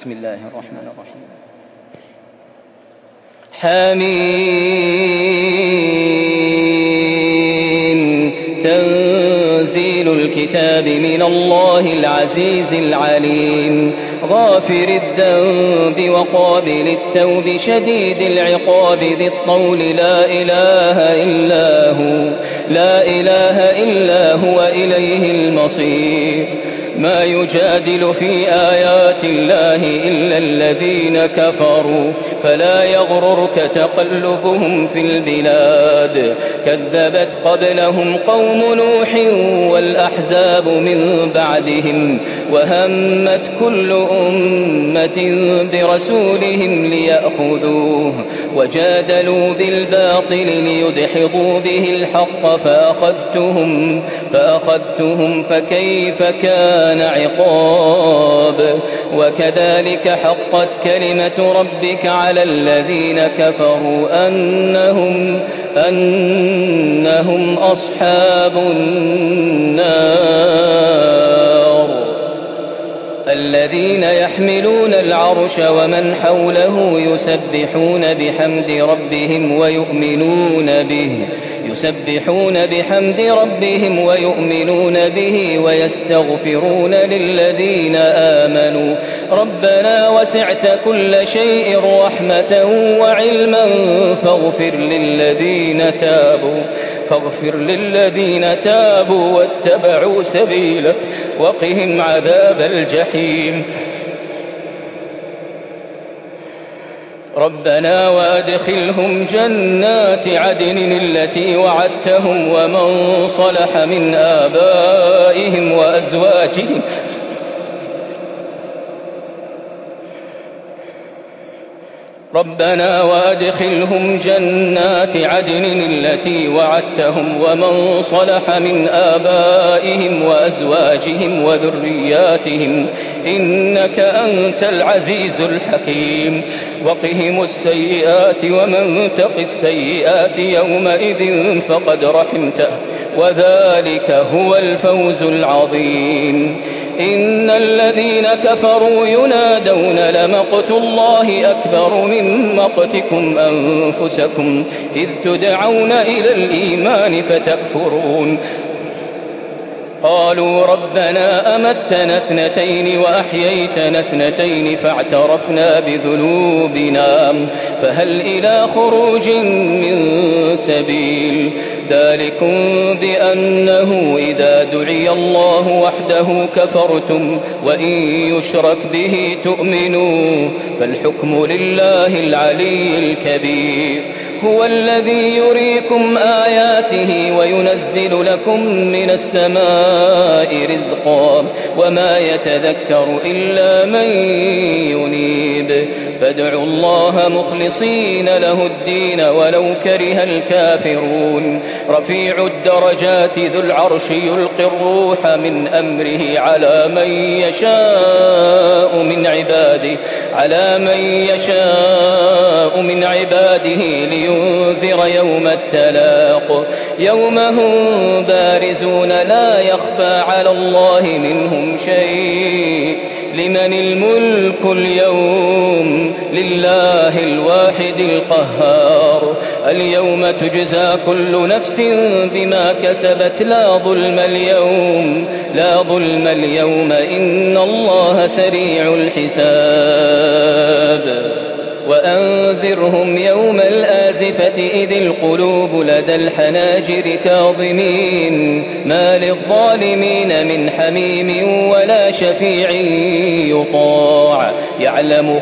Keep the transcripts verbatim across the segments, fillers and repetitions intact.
بسم الله الرحمن الرحيم. حميم تنزيل الكتاب من الله العزيز العليم غافر الذنب وقابل التوب شديد العقاب ذي الطول لا إله إلا هو لا إله إلا هو إليه المصير. ما يجادل في آيات الله إلا الذين كفروا فلا يغررك تقلبهم في البلاد. كذبت قبلهم قوم نوح والأحزاب من بعدهم وهمت كل أمة برسولهم ليأخذوه وجادلوا بالباطل ليدحضوا به الحق فأخذتهم فأخذتهم فكيف كان عقاب. وكذلك حقت كلمة ربك على الذين كفروا أنهم أنهم أصحاب النار. الذين يحملون العرش ومن حوله يسبحون بحمد ربهم ويؤمنون به يسبحون بحمد ربهم ويؤمنون به ويستغفرون للذين آمنوا ربنا وسعت كل شيء رحمة وعلما فاغفر للذين تابوا فاغفر للذين تابوا واتبعوا سبيلك وقهم عذاب الجحيم. ربنا وأدخلهم جنات عدن التي وعدتهم ومن صلح من آبائهم وأزواجهم ربنا وأدخلهم جنات عدن التي وعدتهم ومن صلح من آبائهم وأزواجهم وذرياتهم إنك أنت العزيز الحكيم. وقهم السيئات ومن تق السيئات يومئذ فقد رحمته وذلك هو الفوز العظيم. إن الذين كفروا ينادون لمقت الله أكبر من مقتكم أنفسكم إذ تدعون إلى الإيمان فتكفرون. قالوا ربنا أمتنا اثنتين وأحييتنا اثنتين فاعترفنا بذنوبنا فهل إلى خروج من سبيل. ذلكم بأنه إذا دعي الله وحده كفرتم وإن يشرك به تؤمنوا فالحكم لله العلي الكبير. هو الذي يريكم آياته وينزل لكم من السماء رزقا وما يتذكر إلا من ينيب. فادعوا الله مخلصين له الدين ولو كره الكافرون. رفيع الدرجات ذو العرش يلقي الروح من أمره على من يشاء من عباده على من يشاء من عباده لينذر يوم التلاق يوم هم بارزون لا يخفى على الله منهم شيء. لمن الملك اليوم لله الواحد القهار. اليوم تجزى كل نفس بما كسبت لا ظلم اليوم لا ظلم اليوم إن الله سريع الحساب. وأنذرهم يوم الآزفة إذ القلوب لدى الحناجر كاظمين ما للظالمين من حميم ولا شفيع يطاع يعلم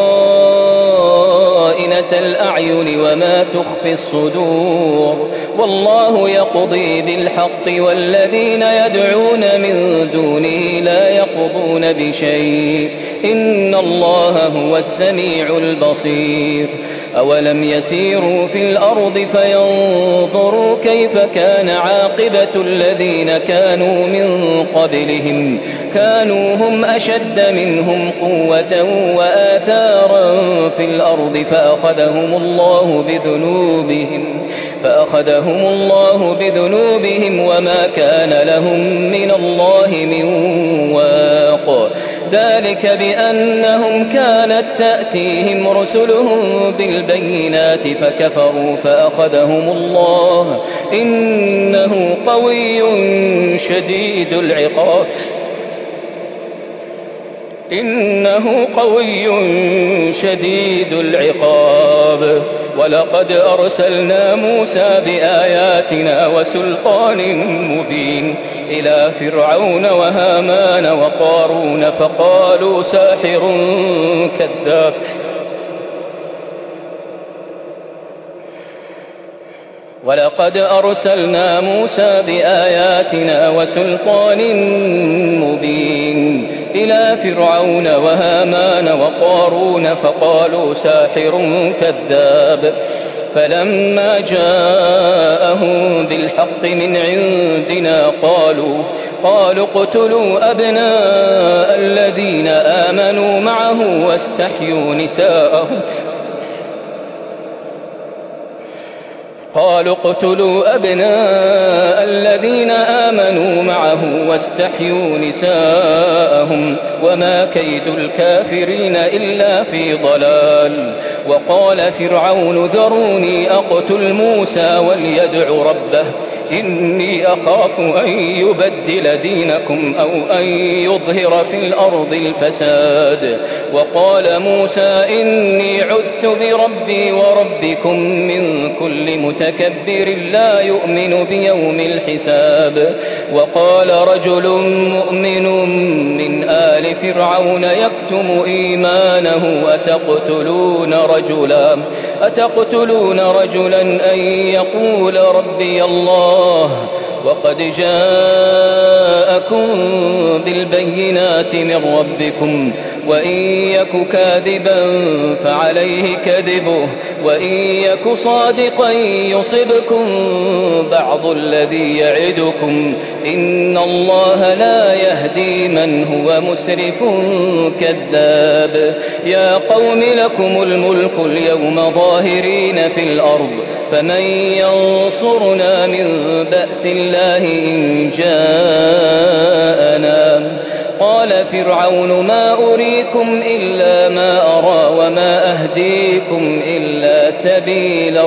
خائنة الأعين وما تخفي الصدور. والله يقضي بالحق والذين يدعون من دونه لا يقضون بشيء إن الله هو السميع البصير. أولم يسيروا في الأرض فينظروا كيف كان عاقبة الذين كانوا من قبلهم كانوا هم أشد منهم قوة وآثارا في الأرض فأخذهم الله بذنوبهم فأخذهم الله بذنوبهم وما كان لهم من الله من واق. ذلك بأنهم كانت تأتيهم رسلهم بالبينات فكفروا فأخذهم الله إنه قوي شديد العقاب إنه قوي شديد العقاب ولقد أرسلنا موسى بآياتنا وسلطان مبين إلى فرعون وهامان وقارون فقالوا ساحر كذاب ولقد أرسلنا موسى بآياتنا وسلطان مبين إلى فرعون وهامان وقارون فقالوا ساحر كذاب فلما جاءهم بالحق من عندنا قالوا قالوا اقتلوا أبناء الذين آمنوا معه واستحيوا نساءهم قالوا اقتلوا أبناء الذين آمنوا معه واستحيوا نساءهم وما كيد الكافرين إلا في ضلال وقال فرعون ذروني أقتل موسى وليدع ربه إني أخاف أن يبدل دينكم أو أن يظهر في الأرض الفساد وقال موسى إني عذت بربي وربكم من كل متكبر لا يؤمن بيوم الحساب وقال رجل مؤمن من آل فرعون يكتم إيمانه أتقتلون رجلا أتقتلون رجلا أن يقول ربي الله وقد جاءكم بالبينات من ربكم وإن يك كاذبا فعليه كذبه وإن يك صادقا يصبكم بعض الذي يعدكم إن الله لا يهدي من هو مسرف كذاب يا قوم لكم الملك اليوم ظاهرين في الأرض فمن ينصرنا من بأس الله إن جاءنا قال فرعون ما أريكم إلا ما أرى وما أهديكم إلا سبيل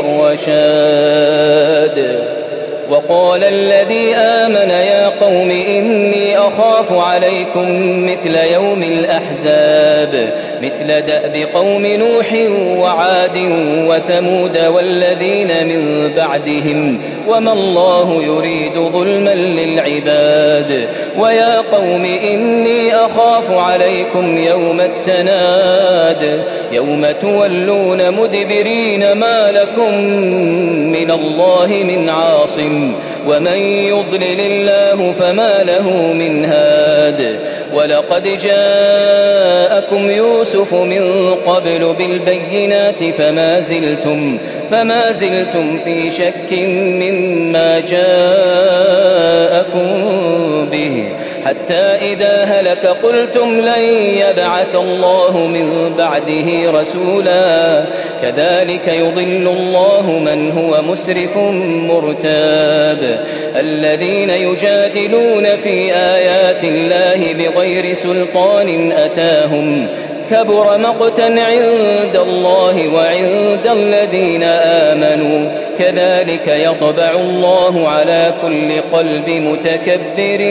الرشاد وقال الذي آمن يا قوم إني أخاف عليكم مثل يوم الأحزاب مثل دأب قوم نوح وعاد وثمود والذين من بعدهم وما الله يريد ظلما للعباد ويا قوم إني أخاف عليكم يوم التناد يوم تولون مدبرين ما لكم من الله من عاصم ومن يضلل الله فما له من هاد ولقد جاءكم يوسف من قبل بالبينات فما زلتم فما زلتم في شك مما جاءكم به حتى إذا هلك قلتم لن يبعث الله من بعده رسولا كذلك يضل الله من هو مسرف مرتاب الذين يجادلون في آيات الله بغير سلطان أتاهم كبر مقتا عند الله وعند الذين آمنوا كذلك يطبع الله على كل قلب متكبر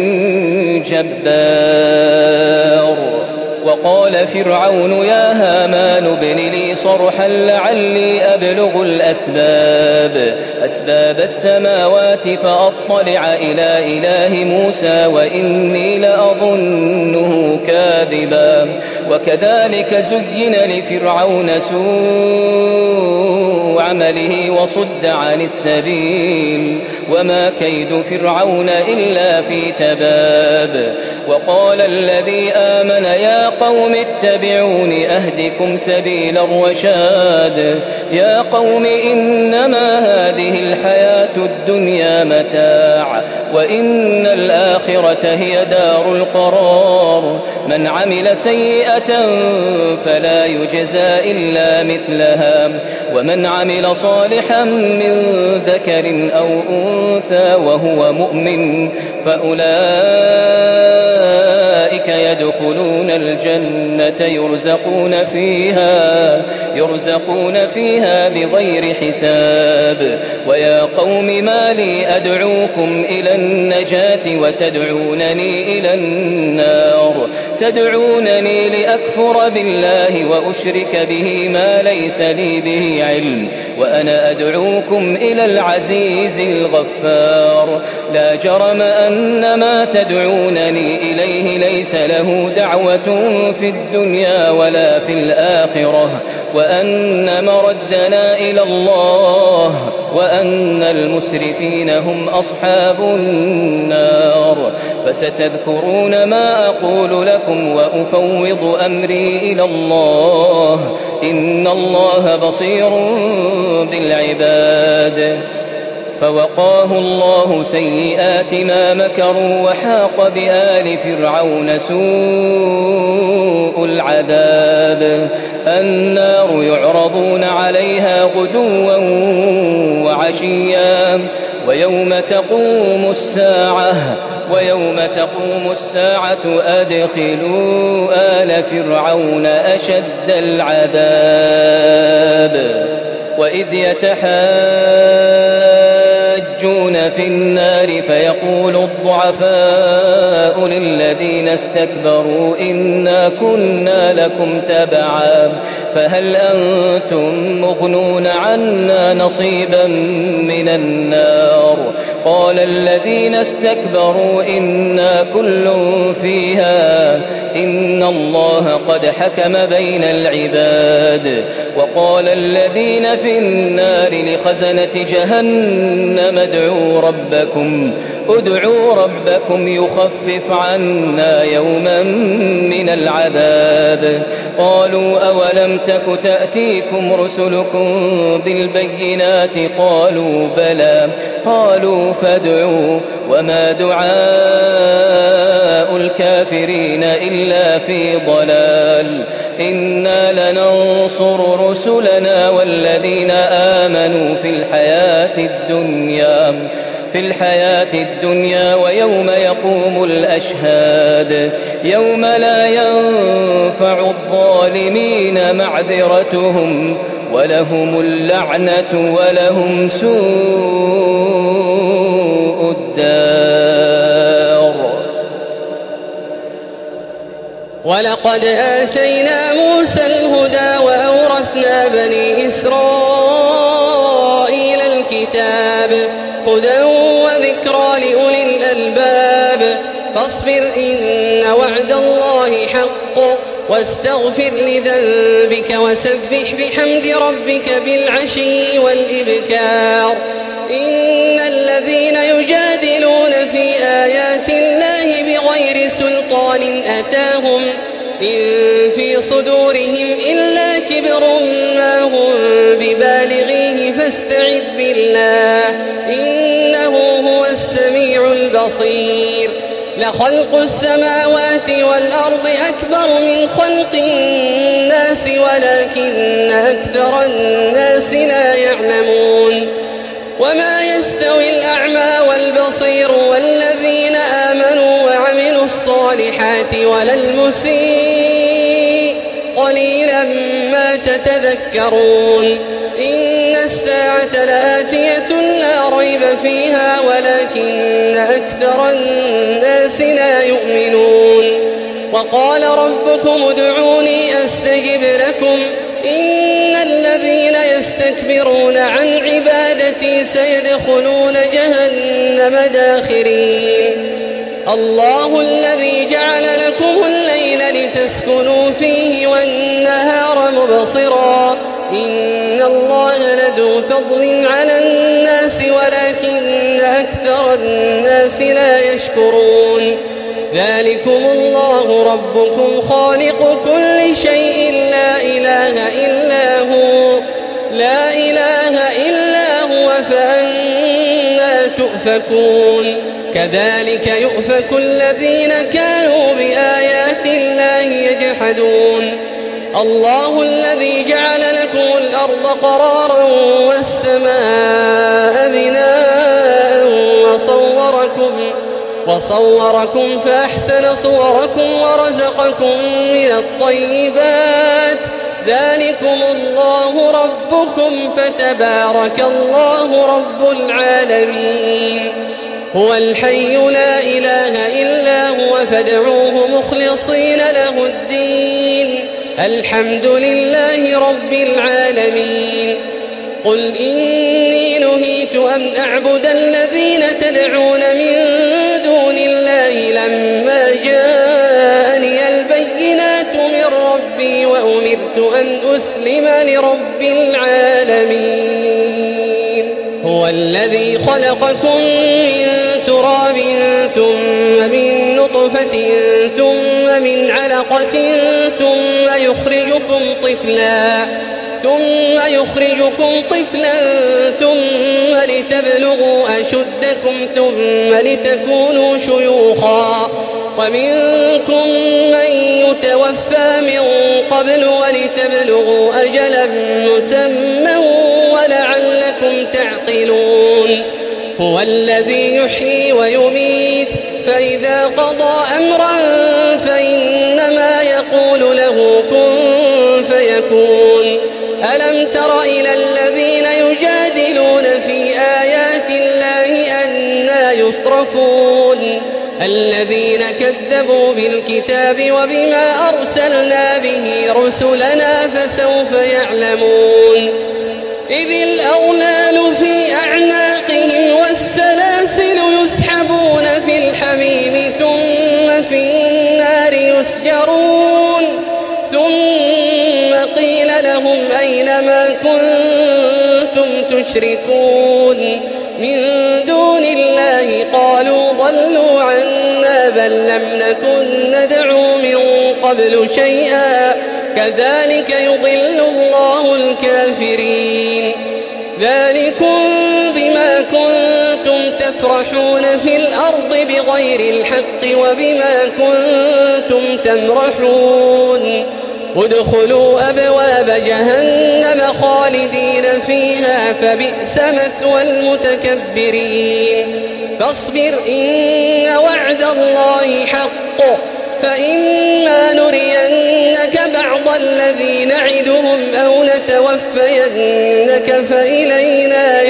جبار وقال فرعون يا هامان ابن لي صرحا لعلي أبلغ الأسباب أسباب السماوات فأطلع إلى إله موسى وإني لأظنه كاذبا وكذلك زين لفرعون سوء عمله وصد عن السبيل وما كيد فرعون إلا في تباب وقال الذي آمن يا قوم اتبعون أهدكم سبيل الرشاد يا قوم إنما هذه الحياة الدنيا متاع وإن الآخرة هي دار القرار من عمل سيئة فلا يجزى إلا مثلها ومن عمل صالحا من ذكر أو أنثى وهو مؤمن فأولئك أولئك يدخلون الجنة يرزقون فيها يرزقون فيها بغير حساب. ويا قوم ما لي أدعوكم إلى النجاة وتدعونني إلى النار تدعونني لأكفر بالله وأشرك به ما ليس لي به علم وأنا أدعوكم إلى العزيز الغفار. لا جرم أن ما تدعونني إليه ليس له دعوة في الدنيا ولا في الآخرة وأن مردنا إلى الله وأن المسرفين هم أصحاب النار. فستذكرون ما أقول لكم وأفوض أمري إلى الله إن الله بصير بالعباد. فوقاه الله سيئات ما مكروا وحاق بآل فرعون سوء العذاب. النار يعرضون عليها غدوا وعشيا ويوم تقوم الساعة ويوم تقوم الساعة أدخلوا آل فرعون أشد العذاب. وإذ يتحاجون في النار فيقول الضعفاء للذين استكبروا إنا كنا لكم تبعا فهل أنتم مغنون عنا نصيبا من النار. قال الذين استكبروا إنا كل فيها إن الله قد حكم بين العباد. وقال الذين في النار لخزنة جهنم ادعوا ربكم ادعوا ربكم يخفف عنا يوما من العذاب. قالوا أولم تك تأتيكم رسلكم بالبينات قالوا بلى قالوا فادعوا وما دعاء الكافرين إلا في ضلال. إنا لننصر رسلنا والذين آمنوا في الحياة الدنيا في الحياة الدنيا ويوم يقوم الأشهاد يوم لا ينفع الظالمين معذرتهم ولهم اللعنة ولهم سوء الدار. ولقد آتينا موسى الهدى وأورثنا بني إسرائيل الكتاب هدى وذكرى لأولي الألباب. فاصبر إن وعد الله حق واستغفر لذنبك وسبح بحمد ربك بالعشي والإبكار. إن الذين يجادلون في آيات الله بغير سلطان أتاهم إن في صدورهم إلا كبر ما هم ببالغيه فاستعذ بالله إنه هو السميع البصير. لخلق السماوات والأرض أكبر من خلق الناس ولكن أكثر الناس لا يعلمون. وما يستوي الأعمى والبصير والذين آمنوا وعملوا الصالحات ولا المسيء قليلا ما تتذكرون. إن الساعة لآتية لا ريب فيها ولكن أكثر الناس لا يؤمنون. وقال ربكم ادعوني أستجب لكم إن الذين يستكبرون عن عبادتي سيدخلون جهنم داخرين. الله الذي جعل لكم الليل لتسكنوا فيه والنهار مبصرا إن الله لذو فضل على الناس ولكن أكثر الناس لا يشكرون. ذلكم الله ربكم خالق كل شيء لا إله إلا هو لا إله إلا هو فأنى تؤفكون. كذلك يؤفك الذين كانوا بآيات الله يجحدون. الله الذي جعل لكم الأرض قرارا والسماء بناء وصوركم وصوركم فأحسن صوركم ورزقكم من الطيبات ذلكم الله ربكم فتبارك الله رب العالمين هو الحي لا إله إلا هو فادعوه مخلصين له الدين الحمد لله رب العالمين قل إني نهيت أن أعبد الذين تدعون من دون الله لما جاءني البينات من ربي وأمرت أن أسلم لرب العالمين هو الذي خلقكم من تراب ثم من نطفة ثم من علقة ثم يخرجكم طفلا ثم يخرجكم طفلا ثم لتبلغوا أشدكم ثم لتكونوا شيوخا ومنكم من يتوفى من قبل ولتبلغوا أجلا مسمى ولعلكم تعقلون هو الذي يحيي ويميت فإذا قضى أمرا فإنما يقول له كن فيكون ألم تر إلى الذين يجادلون في آيات الله أنى يصرفون الذين كذبوا بالكتاب وبما أرسلنا به رسلنا فسوف يعلمون إذ الأغلال في أعناقهم والسلاسل يسحبون في الحميم ثم في النار يسجرون ثم قيل لهم أين ما كنتم تشركون من دون الله قالوا ضلوا عنا بل لم نكن ندعو من قبل شيئا كذلك يضل الله الكافرين ذلكم بما كنتم تفرحون في الأرض بغير الحق وبما كنتم تمرحون ادخلوا أبواب جهنم خالدين فيها فبئس مثوى المتكبرين فاصبر إن وعد الله حق فإما نرينك بعض الذي نعدهم أو نتوفينك فإلينا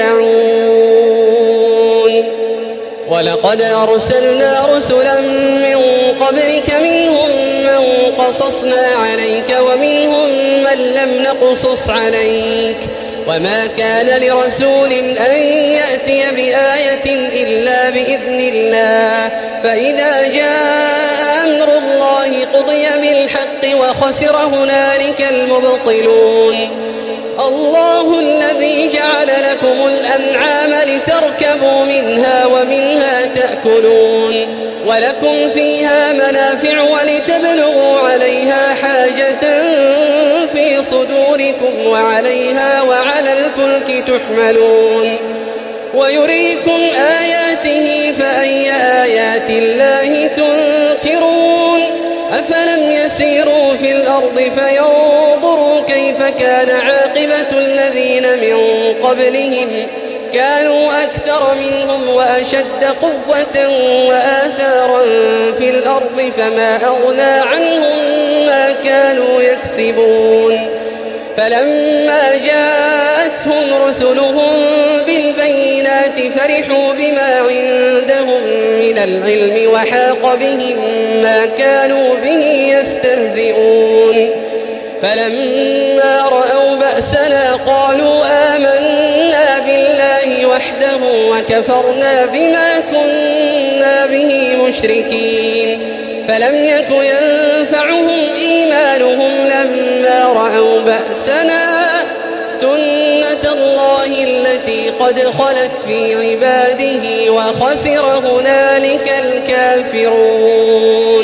يرجعون ولقد أرسلنا رسلا من قبلك منهم من قصصنا عليك ومنهم من لم نقصص عليك وما كان لرسول أن يأتي بآية إلا بإذن الله فإذا جاء أمر الله قضي بالحق وخسر هنالك المبطلون الله الذي جعل لكم الأنعام لتركبوا منها ومنها تأكلون ولكم فيها منافع ولتبلغوا عليها حاجة في صدوركم وعليها وعلى الفلك تحملون ويريكم آياته فأي آيات الله تنكرون أفلم يسيروا في الأرض فينظروا كيف كان عاقبة الذين من قبلهم كانوا أكثر منهم وأشد قوة وآثارا في الأرض فما أغنى عنهم ما كانوا يكسبون فلما جاءتهم رسلهم بالبينات فرحوا بما عندهم من العلم وحاق بهم ما كانوا به يستهزئون فلما رأوا بأسنا قالوا آمنا بالله وحده وكفرنا بما كنا به مشركين فلم يك ينفعهم إيمانهم لما رأوا بأسنا سنة الله التي قد خلت في عباده وخسر هنالك الكافرون